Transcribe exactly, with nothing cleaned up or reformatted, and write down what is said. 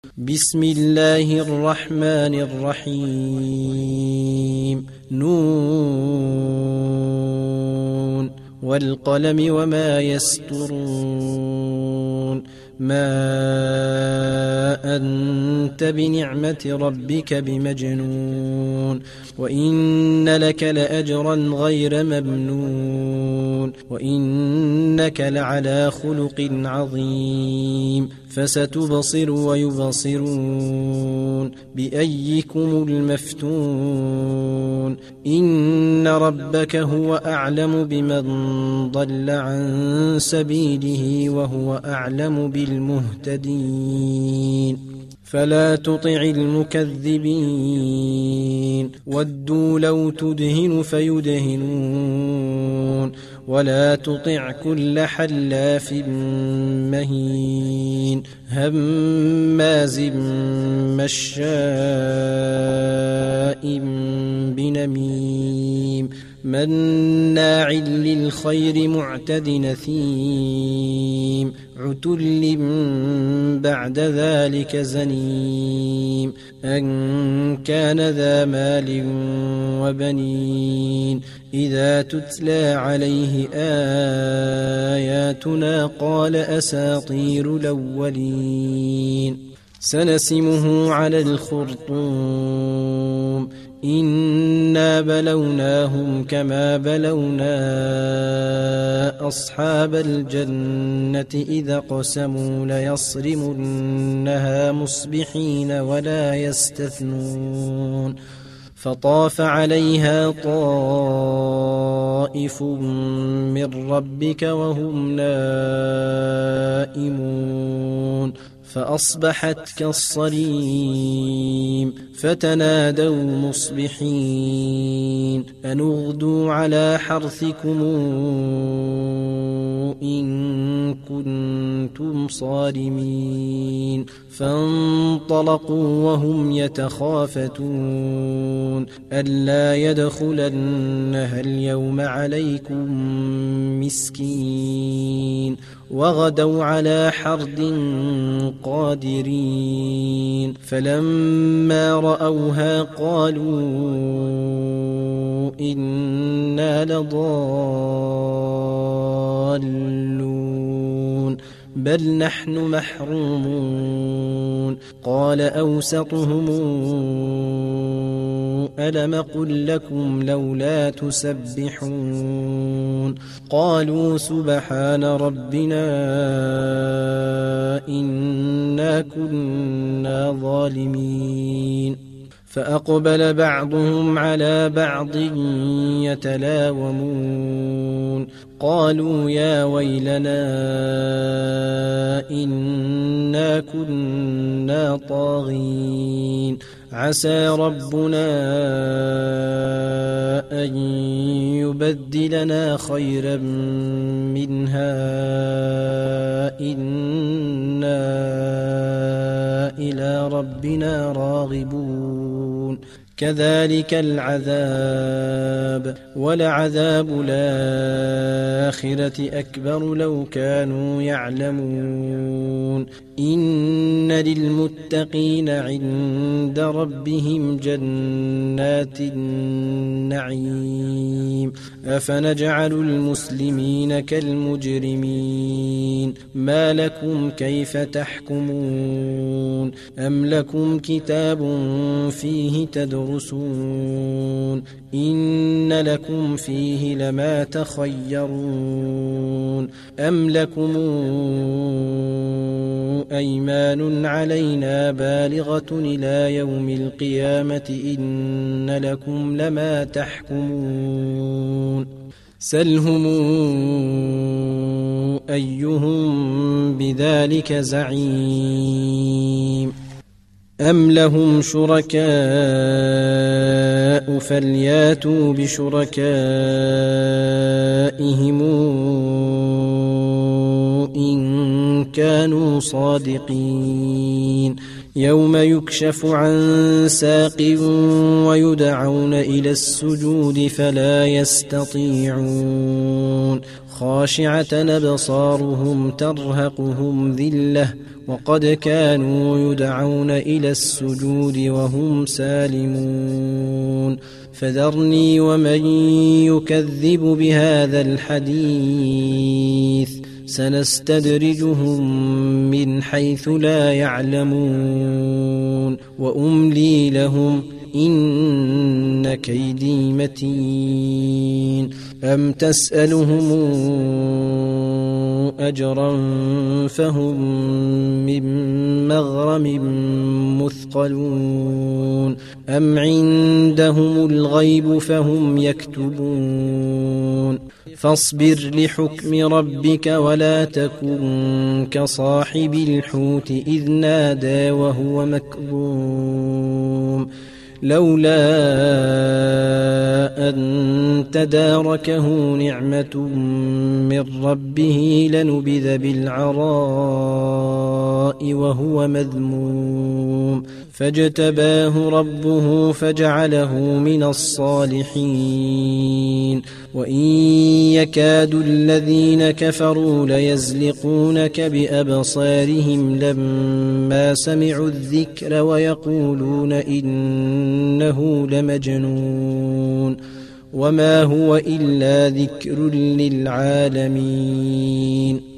بسم الله الرحمن الرحيم. نون والقلم وما يسطرون. ما أنت بنعمة ربك بمجنون. وإن لك لأجرا غير ممنون. وإنك لعلى خلق عظيم. فستبصر ويبصرون بأيكم المفتون. إن ربك هو أعلم بمن ضل عن سبيله وهو أعلم بالمهتدين. فلا تطع المكذبين. ودوا لو تدهن فيدهنون. ولا تطع كل حلاف مهين هماز مشاء بنميم مناع للخير معتد نثيم عتل بعد ذلك زنيم أن كان ذا مال وبنين. إذا تتلى عليه آياتنا قال أساطير الأولين. سنسمه على الخرطوم. إنا بلوناهم كما بلونا أصحاب الجنة إذا قسموا ليصرمنها مصبحين ولا يستثنون. فطاف عليها طائف من ربك وهم نائمون فأصبحت كالصريم. فتنادوا مصبحين أن اغدوا على حرثكم إن كنتم صارمين. فانطلقوا وهم يتخافتون ألا يدخلنها اليوم عليكم مسكين. وغدوا على حرد قادرين. فلما رأوها قالوا إنا لضالون بل نحن محرومون. قال أوسطهم ألم قل لكم لولا تسبحون. قالوا سبحان ربنا إنا كنا ظالمين. فأقبل بعضهم على بعض يتلاومون. قالوا يا ويلنا إنا كنا طاغين. عسى ربنا أن يبدلنا خيرا منها إنا إلى ربنا راغبون. كذلك العذاب ولعذاب الآخرة أكبر لو كانوا يعلمون. إن للمتقين عند ربهم جنات النعيم. أفنجعل المسلمين كالمجرمين. ما لكم كيف تحكمون. أم لكم كتاب فيه تدرسون. إن لكم فيه لما تخيرون. أم لكم أيمان علينا بالغة إلى يوم القيامة إن لكم لما تحكمون. سلهم أيهم بذلك زعيم. أم لهم شركاء فلياتوا بشركائهم إن كانوا صادقين. يوم يكشف عن ساق ويدعون إلى السجود فلا يستطيعون. خاشعة أبصارهم ترهقهم ذلة وقد كانوا يدعون إلى السجود وهم سالمون فذرني ومن يكذب بهذا الحديث سنستدرجهم من حيث لا يعلمون وأملي لهم إن كيدي متين أم تسألهم أجرا فهم من مغرم مثقلون أم عندهم الغيب فهم يكتبون فاصبر لحكم ربك ولا تكن كصاحب الحوت إذ نادى وهو مكظوم لولا أن تداركه نعمة من ربه لنبذ بالعراء وهو مذموم فاجتباه ربه فجعله من الصالحين وإن يكاد الذين كفروا ليزلقونك بأبصارهم لما سمعوا الذكر ويقولون إنه لمجنون وما هو إلا ذكر للعالمين